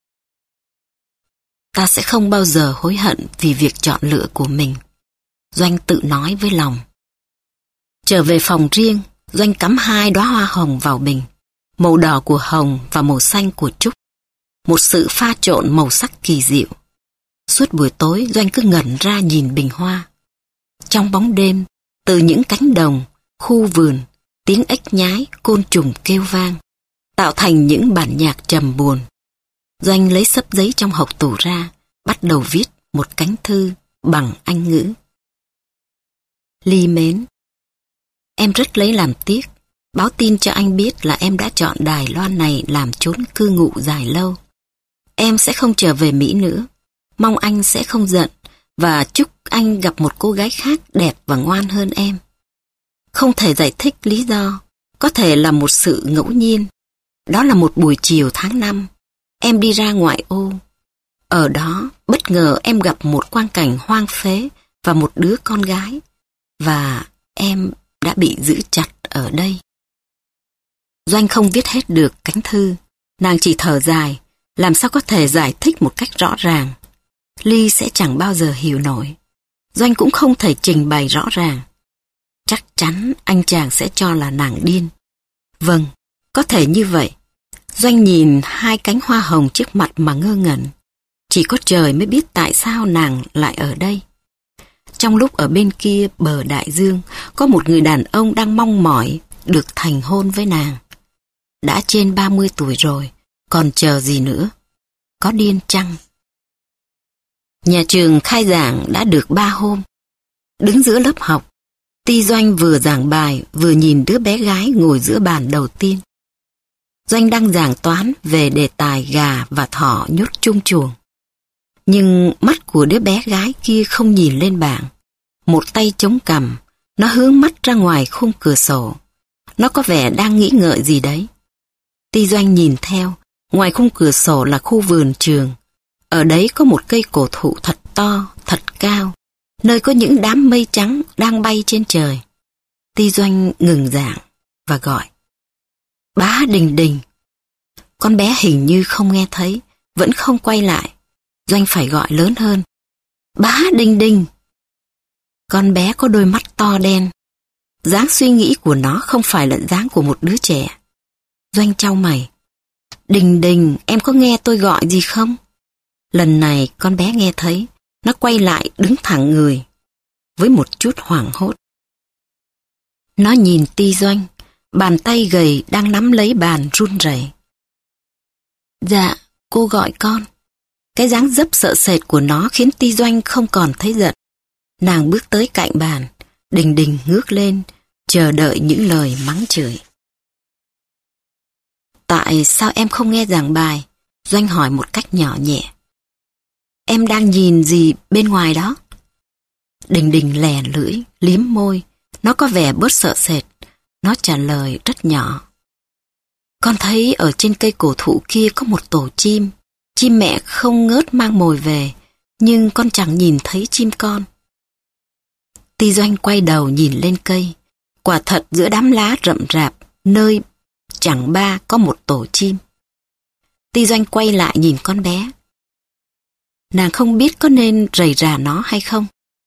A: Ta sẽ không bao giờ hối hận vì việc chọn lựa của mình, Doanh tự nói với lòng. Trở về phòng riêng, Doanh cắm hai đóa hoa hồng vào bình, màu đỏ của hồng và màu xanh của trúc. Một sự pha trộn màu sắc kỳ diệu. Suốt buổi tối Doanh cứ ngẩn ra nhìn bình hoa. Trong bóng đêm, từ những cánh đồng, khu vườn, tiếng ếch nhái, côn trùng kêu vang, tạo thành những bản nhạc trầm buồn. Doanh lấy xấp giấy trong hộc tủ ra, bắt đầu viết một cánh thư bằng Anh ngữ. Ly mến, em rất lấy làm tiếc, báo tin cho anh biết là em đã chọn Đài Loan này làm chốn cư ngụ dài lâu. Em sẽ không trở về Mỹ nữa, mong anh sẽ không giận và chúc anh gặp một cô gái khác đẹp và ngoan hơn em. Không thể giải thích lý do, Có thể là một sự ngẫu nhiên. Đó là một buổi chiều tháng năm. Em đi ra ngoại ô. Ở đó, bất ngờ em gặp một quang cảnh hoang phế và một đứa con gái. Và em đã bị giữ chặt ở đây. Doanh không viết hết được cánh thư. Nàng chỉ thở dài, làm sao có thể giải thích một cách rõ ràng. Ly sẽ chẳng bao giờ hiểu nổi. Doanh cũng không thể trình bày rõ ràng. Chắc chắn anh chàng sẽ cho là nàng điên. Vâng, có thể như vậy. Doanh nhìn hai cánh hoa hồng trước mặt mà ngơ ngẩn. Chỉ có trời mới biết tại sao nàng lại ở đây. Trong lúc ở bên kia bờ đại dương, có một người đàn ông đang mong mỏi được thành hôn với nàng. Đã trên ba mươi tuổi rồi, còn chờ gì nữa? Có điên chăng? Nhà trường khai giảng đã được ba hôm. Đứng giữa lớp học, Ti Doanh vừa giảng bài vừa nhìn đứa bé gái ngồi giữa bàn đầu tiên. Doanh đang giảng toán về đề tài gà và thỏ nhốt chung chuồng. Nhưng mắt của đứa bé gái kia không nhìn lên bảng. Một tay chống cằm, nó hướng mắt ra ngoài khung cửa sổ. Nó có vẻ đang nghĩ ngợi gì đấy. Ti Doanh nhìn theo, ngoài khung cửa sổ là khu vườn trường. Ở đấy có một cây cổ thụ thật to, thật cao, nơi có những đám mây trắng đang bay trên trời. Ti Doanh ngừng giảng và gọi. Bá Đình Đình. Con bé hình như không nghe thấy, vẫn không quay lại. Doanh phải gọi lớn hơn. Bá Đình Đình. Con bé có đôi mắt to đen. Dáng suy nghĩ của nó không phải là dáng của một đứa trẻ. Doanh chau mày. Đình Đình, em có nghe tôi gọi gì không? Lần này con bé nghe thấy. Nó quay lại đứng thẳng người, với một chút hoảng hốt. Nó nhìn Ti Doanh, bàn tay gầy đang nắm lấy bàn run rẩy. Dạ, cô gọi con. Cái dáng dấp sợ sệt của nó khiến Ti Doanh không còn thấy giận. Nàng bước tới cạnh bàn, Đình Đình ngước lên, chờ đợi những lời mắng chửi. Tại sao em không nghe giảng bài? Doanh hỏi một cách nhỏ nhẹ. Em đang nhìn gì bên ngoài đó? Đình Đình lè lưỡi, liếm môi. Nó có vẻ bớt sợ sệt. Nó trả lời rất nhỏ. Con thấy ở trên cây cổ thụ kia có một tổ chim. Chim mẹ không ngớt mang mồi về, nhưng con chẳng nhìn thấy chim con. Ti Doanh quay đầu nhìn lên cây. Quả thật giữa đám lá rậm rạp, nơi chẳng ba có một tổ chim. Ti Doanh quay lại nhìn con bé. Nàng không biết có nên rầy rà nó hay không.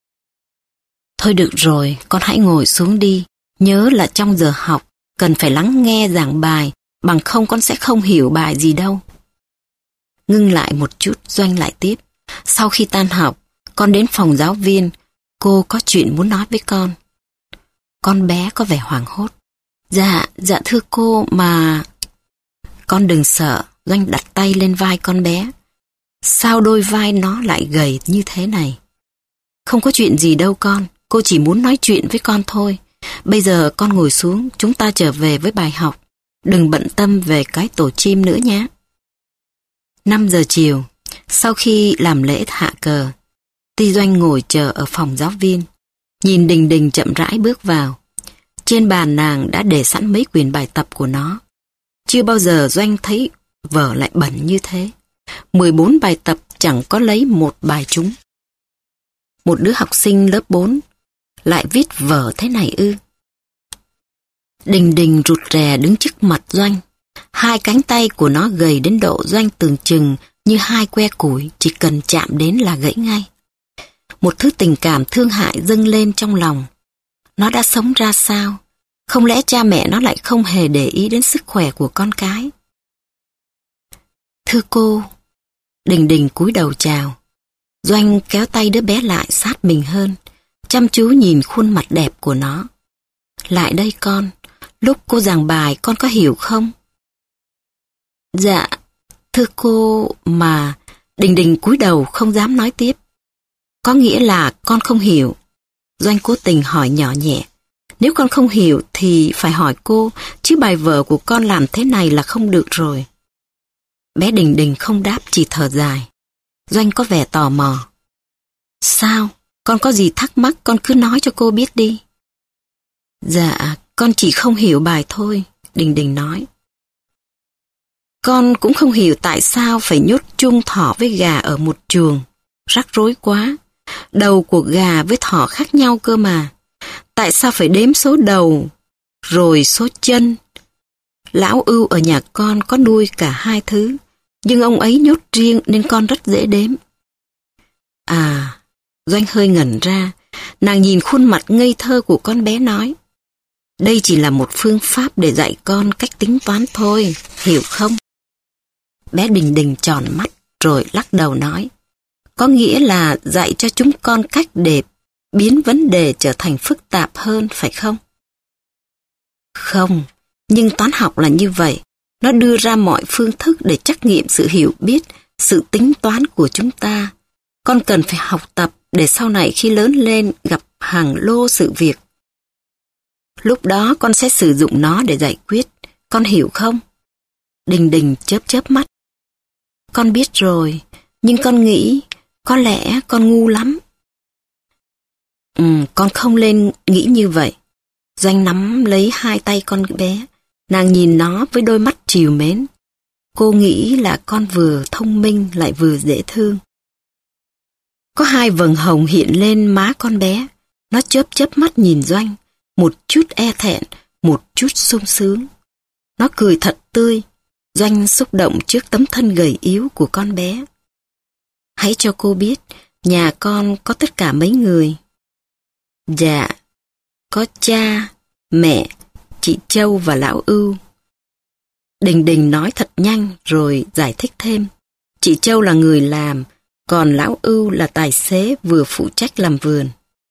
A: Thôi được rồi, con hãy ngồi xuống đi. Nhớ là trong giờ học, cần phải lắng nghe giảng bài, bằng không con sẽ không hiểu bài gì đâu. Ngưng lại một chút, Doanh lại tiếp. Sau khi tan học, con đến phòng giáo viên, cô có chuyện muốn nói với con. Con bé có vẻ hoảng hốt. Dạ, dạ thưa cô mà... Con đừng sợ, Doanh đặt tay lên vai con bé. Sao đôi vai nó lại gầy như thế này? Không có chuyện gì đâu con, cô chỉ muốn nói chuyện với con thôi. Bây giờ con ngồi xuống, chúng ta trở về với bài học. Đừng bận tâm về cái tổ chim nữa nhé. năm giờ chiều, sau khi làm lễ hạ cờ, Ti Doanh ngồi chờ ở phòng giáo viên. Nhìn Đình Đình chậm rãi bước vào. Trên bàn nàng đã để sẵn mấy quyển bài tập của nó. Chưa bao giờ Doanh thấy vở lại bẩn như thế. mười bốn bài tập chẳng có lấy một bài trúng. Một đứa học sinh lớp bốn lại viết vở thế này ư? Đình Đình rụt rè đứng trước mặt Doanh. Hai cánh tay của nó gầy đến độ Doanh tưởng chừng như hai que củi, chỉ cần chạm đến là gãy ngay. Một thứ tình cảm thương hại dâng lên trong lòng. Nó đã sống ra sao? Không lẽ cha mẹ nó lại không hề để ý đến sức khỏe của con cái? Thưa cô. Đình Đình cúi đầu chào. Doanh kéo tay đứa bé lại sát mình hơn, chăm chú nhìn khuôn mặt đẹp của nó. Lại đây con, lúc cô giảng bài con có hiểu không? Dạ, thưa cô mà... Đình Đình cúi đầu không dám nói tiếp. Có nghĩa là con không hiểu. Doanh cố tình hỏi nhỏ nhẹ. Nếu con không hiểu thì phải hỏi cô, chứ bài vở của con làm thế này là không được rồi. Bé Đình Đình không đáp, chỉ thở dài. Doanh có vẻ tò mò. Sao? Con có gì thắc mắc con cứ nói cho cô biết đi. Dạ, Con chỉ không hiểu bài thôi, Đình Đình nói. Con cũng không hiểu tại sao phải nhốt chung thỏ với gà ở một chuồng. Rắc rối quá. Đầu của gà với thỏ khác nhau cơ mà. Tại sao phải đếm số đầu, rồi số chân? Lão Ưu ở nhà con có nuôi cả hai thứ, nhưng ông ấy nhốt riêng nên con rất dễ đếm. À, Doanh hơi ngẩn ra. Nàng nhìn khuôn mặt ngây thơ của con bé nói. Đây chỉ là một phương pháp để dạy con cách tính toán thôi, hiểu không? Bé Đình Đình tròn mắt rồi lắc đầu nói. Có nghĩa là dạy cho chúng con cách để biến vấn đề trở thành phức tạp hơn, phải không? Không, nhưng toán học là như vậy. Nó đưa ra mọi phương thức để trắc nghiệm sự hiểu biết, sự tính toán của chúng ta. Con cần phải học tập để sau này khi lớn lên gặp hàng lô sự việc. Lúc đó con sẽ sử dụng nó để giải quyết. Con hiểu không? Đình Đình chớp chớp mắt. Con biết rồi, nhưng con nghĩ có lẽ con ngu lắm. Ừ, con không nên nghĩ như vậy. Doanh nắm lấy hai tay con bé. Nàng nhìn nó với đôi mắt trìu mến. Cô nghĩ là con vừa thông minh lại vừa dễ thương. Có hai vầng hồng hiện lên má con bé. Nó chớp chớp mắt nhìn Doanh. Một chút e thẹn, một chút sung sướng. Nó cười thật tươi. Doanh xúc động trước tấm thân gầy yếu của con bé. Hãy cho cô biết, nhà con có tất cả mấy người? Dạ, có cha, mẹ, chị Châu và lão Ưu. Đình Đình nói thật nhanh rồi giải thích thêm. Chị Châu là người làm, còn lão Ưu là tài xế vừa phụ trách làm vườn.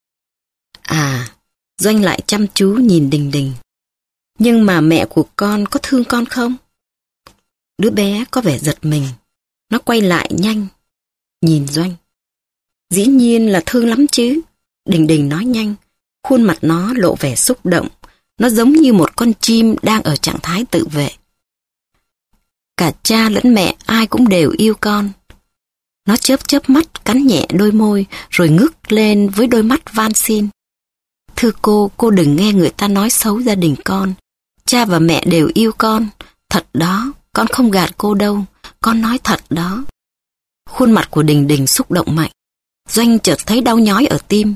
A: À, Doanh lại chăm chú nhìn Đình Đình. Nhưng mà mẹ của con có thương con không? Đứa bé có vẻ giật mình. Nó quay lại nhanh, nhìn Doanh. Dĩ nhiên là thương lắm chứ. Đình Đình nói nhanh. Khuôn mặt nó lộ vẻ xúc động. Nó giống như một con chim đang ở trạng thái tự vệ. Cả cha lẫn mẹ ai cũng đều yêu con. Nó chớp chớp mắt, cắn nhẹ đôi môi, rồi ngước lên với đôi mắt van xin. Thưa cô, cô đừng nghe người ta nói xấu gia đình con. Cha và mẹ đều yêu con. Thật đó, con không gạt cô đâu. Con nói thật đó. Khuôn mặt của Đình Đình xúc động mạnh. Doanh chợt thấy đau nhói ở tim.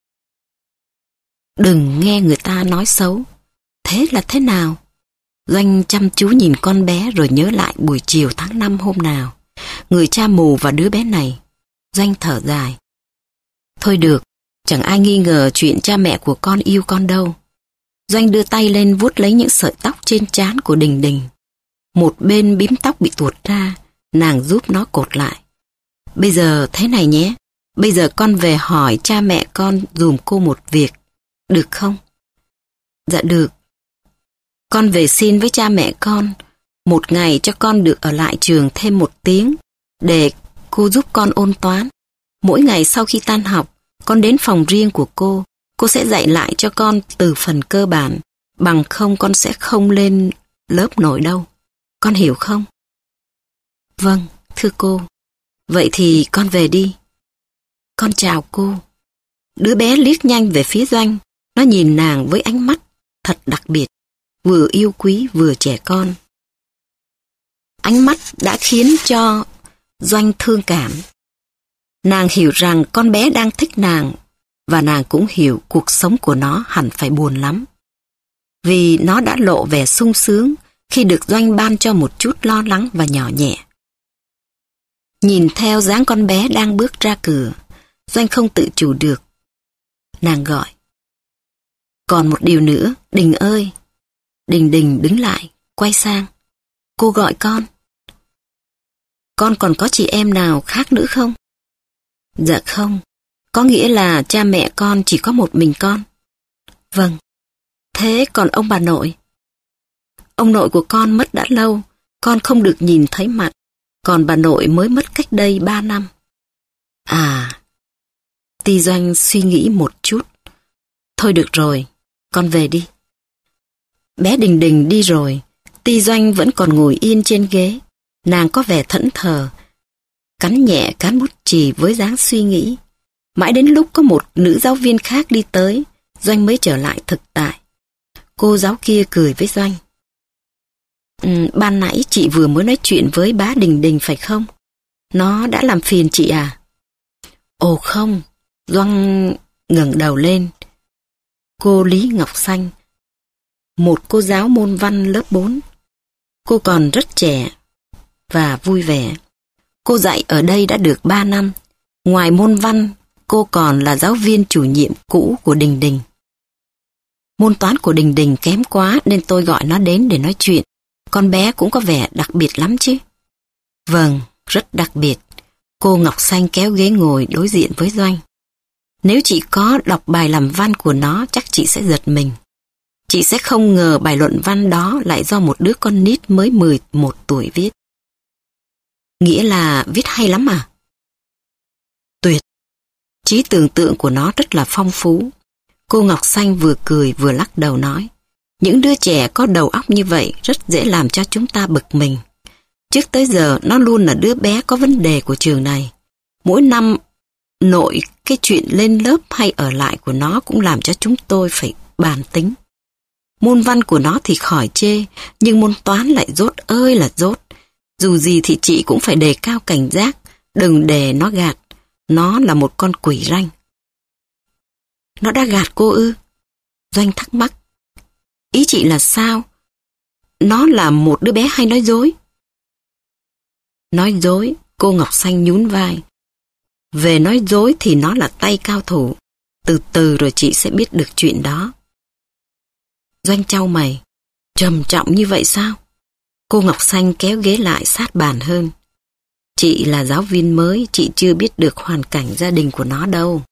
A: Đừng nghe người ta nói xấu. Thế là thế nào? Doanh chăm chú nhìn con bé rồi nhớ lại buổi chiều tháng năm hôm nào. Người cha mù và đứa bé này. Doanh thở dài. Thôi được, chẳng ai nghi ngờ chuyện cha mẹ của con yêu con đâu. Doanh đưa tay lên vuốt lấy những sợi tóc trên trán của Đình Đình. Một bên bím tóc bị tuột ra, nàng giúp nó cột lại. Bây giờ thế này nhé, bây giờ con về hỏi cha mẹ con dùm cô một việc, được không? Dạ được. Con về xin với cha mẹ con, một ngày cho con được ở lại trường thêm một tiếng, để cô giúp con ôn toán. Mỗi ngày sau khi tan học, con đến phòng riêng của cô, cô sẽ dạy lại cho con từ phần cơ bản, bằng không con sẽ không lên lớp nổi đâu. Con hiểu không? Vâng, thưa cô. Vậy thì con về đi. Con chào cô. Đứa bé liếc nhanh về phía Doanh. Nó nhìn nàng với ánh mắt thật đặc biệt, vừa yêu quý vừa trẻ con. Ánh mắt đã khiến cho Doanh thương cảm. Nàng hiểu rằng con bé đang thích nàng, và nàng cũng hiểu cuộc sống của nó hẳn phải buồn lắm. Vì nó đã lộ vẻ sung sướng khi được Doanh ban cho một chút lo lắng và nhỏ nhẹ. Nhìn theo dáng con bé đang bước ra cửa, Doanh không tự chủ được. Nàng gọi. Còn một điều nữa, Đình ơi. Đình Đình đứng lại, quay sang. Cô gọi con. Con còn có chị em nào khác nữa không? Dạ không. Có nghĩa là cha mẹ con chỉ có một mình con. Vâng. Thế còn ông bà nội? Ông nội của con mất đã lâu, con không được nhìn thấy mặt, còn bà nội mới mất cách đây ba năm. À, Ti Doanh suy nghĩ một chút. Thôi được rồi, con về đi. Bé Đình Đình đi rồi, Ti Doanh vẫn còn ngồi yên trên ghế. Nàng có vẻ thẫn thờ, cắn nhẹ cán bút chì với dáng suy nghĩ. Mãi đến lúc có một nữ giáo viên khác đi tới, Doanh mới trở lại thực tại. Cô giáo kia cười với Doanh. Ừ, ban nãy chị vừa mới nói chuyện với bá Đình Đình phải không? Nó đã làm phiền chị à? Ồ không, Doanh ngẩng đầu lên. Cô Lý Ngọc Xanh, một cô giáo môn văn lớp bốn. Cô còn rất trẻ và vui vẻ. Cô dạy ở đây đã được ba năm. Ngoài môn văn, cô còn là giáo viên chủ nhiệm cũ của Đình Đình. Môn toán của Đình Đình kém quá nên tôi gọi nó đến để nói chuyện. Con bé cũng có vẻ đặc biệt lắm chứ. Vâng, rất đặc biệt. Cô Ngọc Xanh kéo ghế ngồi đối diện với Doanh. Nếu chị có đọc bài làm văn của nó chắc chị sẽ giật mình. Chị sẽ không ngờ bài luận văn đó lại do một đứa con nít mới mười một tuổi viết. Nghĩa là viết hay lắm à? Tuyệt. Trí tưởng tượng của nó rất là phong phú. Cô Ngọc Xanh vừa cười vừa lắc đầu nói. Những đứa trẻ có đầu óc như vậy rất dễ làm cho chúng ta bực mình. Trước tới giờ nó luôn là đứa bé có vấn đề của trường này. Mỗi năm nội cái chuyện lên lớp hay ở lại của nó cũng làm cho chúng tôi phải bàn tính. Môn văn của nó thì khỏi chê, nhưng môn toán lại dốt ơi là dốt. Dù gì thì chị cũng phải đề cao cảnh giác, đừng để nó gạt. Nó là một con quỷ ranh. Nó đã gạt cô ư? Doanh thắc mắc. Ý chị là sao? Nó là một đứa bé hay nói dối? Nói dối, cô Ngọc Xanh nhún vai. Về nói dối thì nó là tay cao thủ. Từ từ rồi chị sẽ biết được chuyện đó. Doanh chau mày. Trầm trọng như vậy sao? Cô Ngọc Xanh kéo ghế lại sát bàn hơn. Chị là giáo viên mới, chị chưa biết được hoàn cảnh gia đình của nó đâu.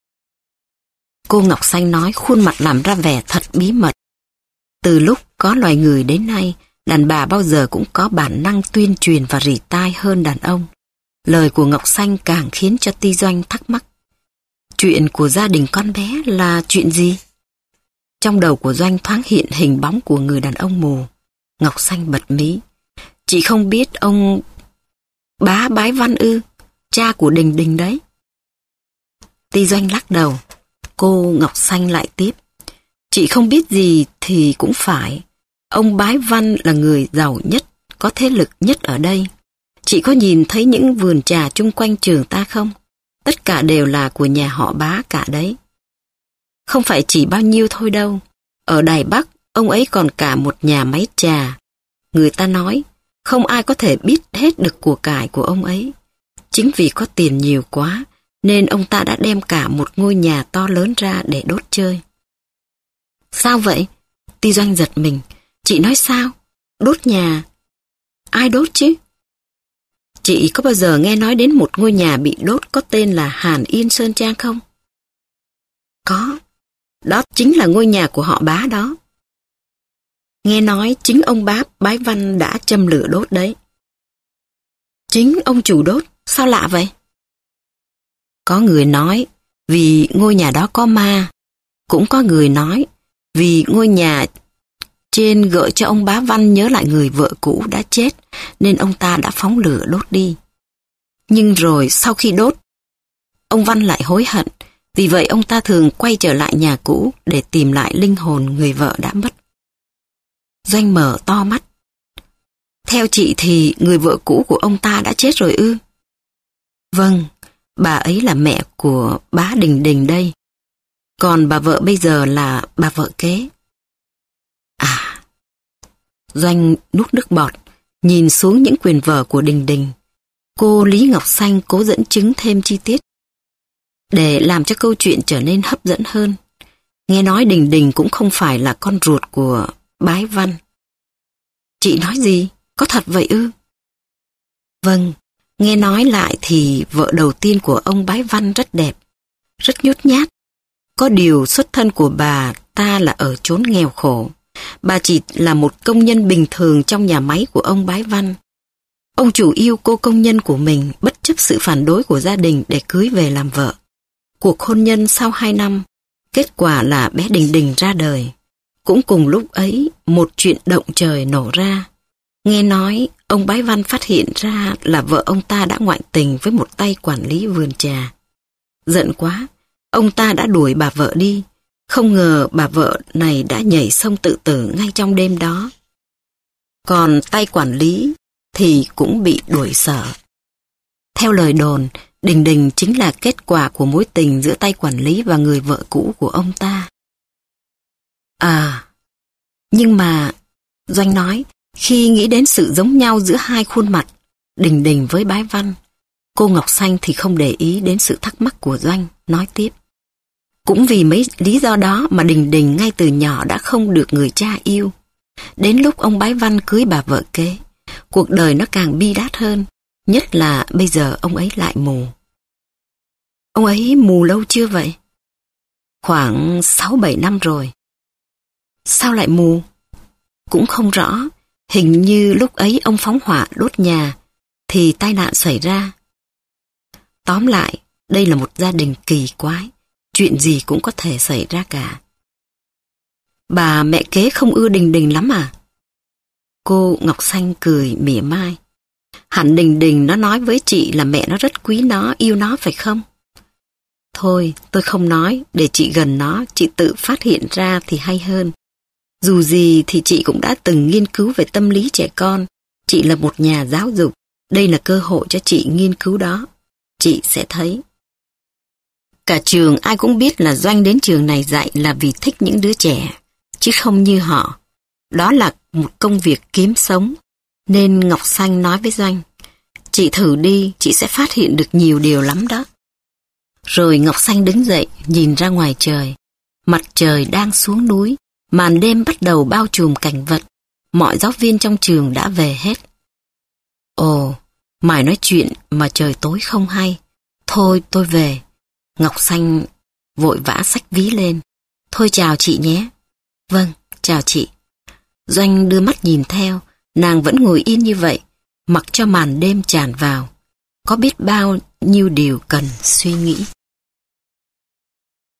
A: Cô Ngọc Xanh nói khuôn mặt làm ra vẻ thật bí mật. Từ lúc có loài người đến nay, đàn bà bao giờ cũng có bản năng tuyên truyền và rỉ tai hơn đàn ông. Lời của Ngọc Xanh càng khiến cho Ti Doanh thắc mắc. Chuyện của gia đình con bé là chuyện gì? Trong đầu của Doanh thoáng hiện hình bóng của người đàn ông mù. Ngọc Xanh bật mí. Chị không biết ông bá Bái Văn ư? Cha của Đình Đình đấy. Ti Doanh lắc đầu. Cô Ngọc Xanh lại tiếp. Chị không biết gì thì cũng phải. Ông Bái Văn là người giàu nhất, có thế lực nhất ở đây. Chị có nhìn thấy những vườn trà chung quanh trường ta không? Tất cả đều là của nhà họ Bá cả đấy. Không phải chỉ bao nhiêu thôi đâu. Ở Đài Bắc, ông ấy còn cả một nhà máy trà. Người ta nói, không ai có thể biết hết được của cải của ông ấy. Chính vì có tiền nhiều quá, nên ông ta đã đem cả một ngôi nhà to lớn ra để đốt chơi. Sao vậy? Ti Doanh giật mình. Chị nói sao? Đốt nhà? Ai đốt chứ? Chị có bao giờ nghe nói đến một ngôi nhà bị đốt có tên là Hàn Yên Sơn Trang không? Có. Đó chính là ngôi nhà của họ Bá đó. Nghe nói chính ông Bá Bái Văn đã châm lửa đốt đấy. Chính ông chủ đốt? Sao lạ vậy? Có người nói vì ngôi nhà đó có ma. Cũng có người nói vì ngôi nhà trên gợi cho ông Bá Văn nhớ lại người vợ cũ đã chết nên ông ta đã phóng lửa đốt đi. Nhưng rồi sau khi đốt, ông Văn lại hối hận. Vì vậy ông ta thường quay trở lại nhà cũ để tìm lại linh hồn người vợ đã mất. Doanh mở to mắt. Theo chị thì người vợ cũ của ông ta đã chết rồi ư? Vâng, bà ấy là mẹ của bá Đình Đình đây. Còn bà vợ bây giờ là bà vợ kế. À, Doanh nuốt nước bọt, nhìn xuống những quyền vở của Đình Đình. Cô Lý Ngọc Xanh cố dẫn chứng thêm chi tiết để làm cho câu chuyện trở nên hấp dẫn hơn. Nghe nói Đình Đình cũng không phải là con ruột của Bái Văn. Chị nói gì? Có thật vậy ư? Vâng, nghe nói lại thì vợ đầu tiên của ông Bái Văn rất đẹp, rất nhút nhát. Có điều xuất thân của bà ta là ở chốn nghèo khổ. Bà chỉ là một công nhân bình thường trong nhà máy của ông Bái Văn. Ông chủ yêu cô công nhân của mình bất chấp sự phản đối của gia đình để cưới về làm vợ. Cuộc hôn nhân sau hai năm, kết quả là bé Đình Đình ra đời. Cũng cùng lúc ấy, một chuyện động trời nổ ra. Nghe nói, ông Bái Văn phát hiện ra là vợ ông ta đã ngoại tình với một tay quản lý vườn trà. Giận quá, ông ta đã đuổi bà vợ đi, Không ngờ bà vợ này đã nhảy sông tự tử ngay trong đêm đó. Còn tay quản lý thì cũng bị đuổi sở. Theo lời đồn, Đình Đình chính là kết quả của mối tình giữa tay quản lý và người vợ cũ của ông ta. À, nhưng mà, Doanh nói, khi nghĩ đến sự giống nhau giữa hai khuôn mặt, Đình Đình với Bái Văn, cô Ngọc Xanh thì không để ý đến sự thắc mắc của Doanh, nói tiếp. Cũng vì mấy lý do đó mà Đình Đình ngay từ nhỏ đã không được người cha yêu. Đến lúc ông Bái Văn cưới bà vợ kế, cuộc đời nó càng bi đát hơn, nhất là bây giờ ông ấy lại mù. Ông ấy mù lâu chưa vậy? Khoảng sáu bảy năm rồi. Sao lại mù? Cũng không rõ, hình như lúc ấy ông phóng hỏa đốt nhà, thì tai nạn xảy ra. Tóm lại, đây là một gia đình kỳ quái, chuyện gì cũng có thể xảy ra cả. Bà mẹ kế không ưa Đình Đình lắm à? Cô Ngọc Xanh cười mỉa mai. Hẳn Đình Đình nó nói với chị là mẹ nó rất quý nó, yêu nó phải không? Thôi, tôi không nói, để chị gần nó, chị tự phát hiện ra thì hay hơn. Dù gì thì chị cũng đã từng nghiên cứu về tâm lý trẻ con. Chị là một nhà giáo dục, đây là cơ hội cho chị nghiên cứu đó. Chị sẽ thấy. Cả trường ai cũng biết là Doanh đến trường này dạy là vì thích những đứa trẻ, chứ không như họ. Đó là một công việc kiếm sống. Nên Ngọc Xanh nói với Doanh, chị thử đi, chị sẽ phát hiện được nhiều điều lắm đó. Rồi Ngọc Xanh đứng dậy, nhìn ra ngoài trời. Mặt trời đang xuống núi, màn đêm bắt đầu bao trùm cảnh vật. Mọi giáo viên trong trường đã về hết. Ồ, mải nói chuyện mà trời tối không hay. Thôi tôi về. Ngọc Xanh vội vã xách ví lên. Thôi chào chị nhé. Vâng, chào chị. Doanh đưa mắt nhìn theo, nàng vẫn ngồi yên như vậy, mặc cho màn đêm tràn vào. Có biết bao nhiêu điều cần suy nghĩ.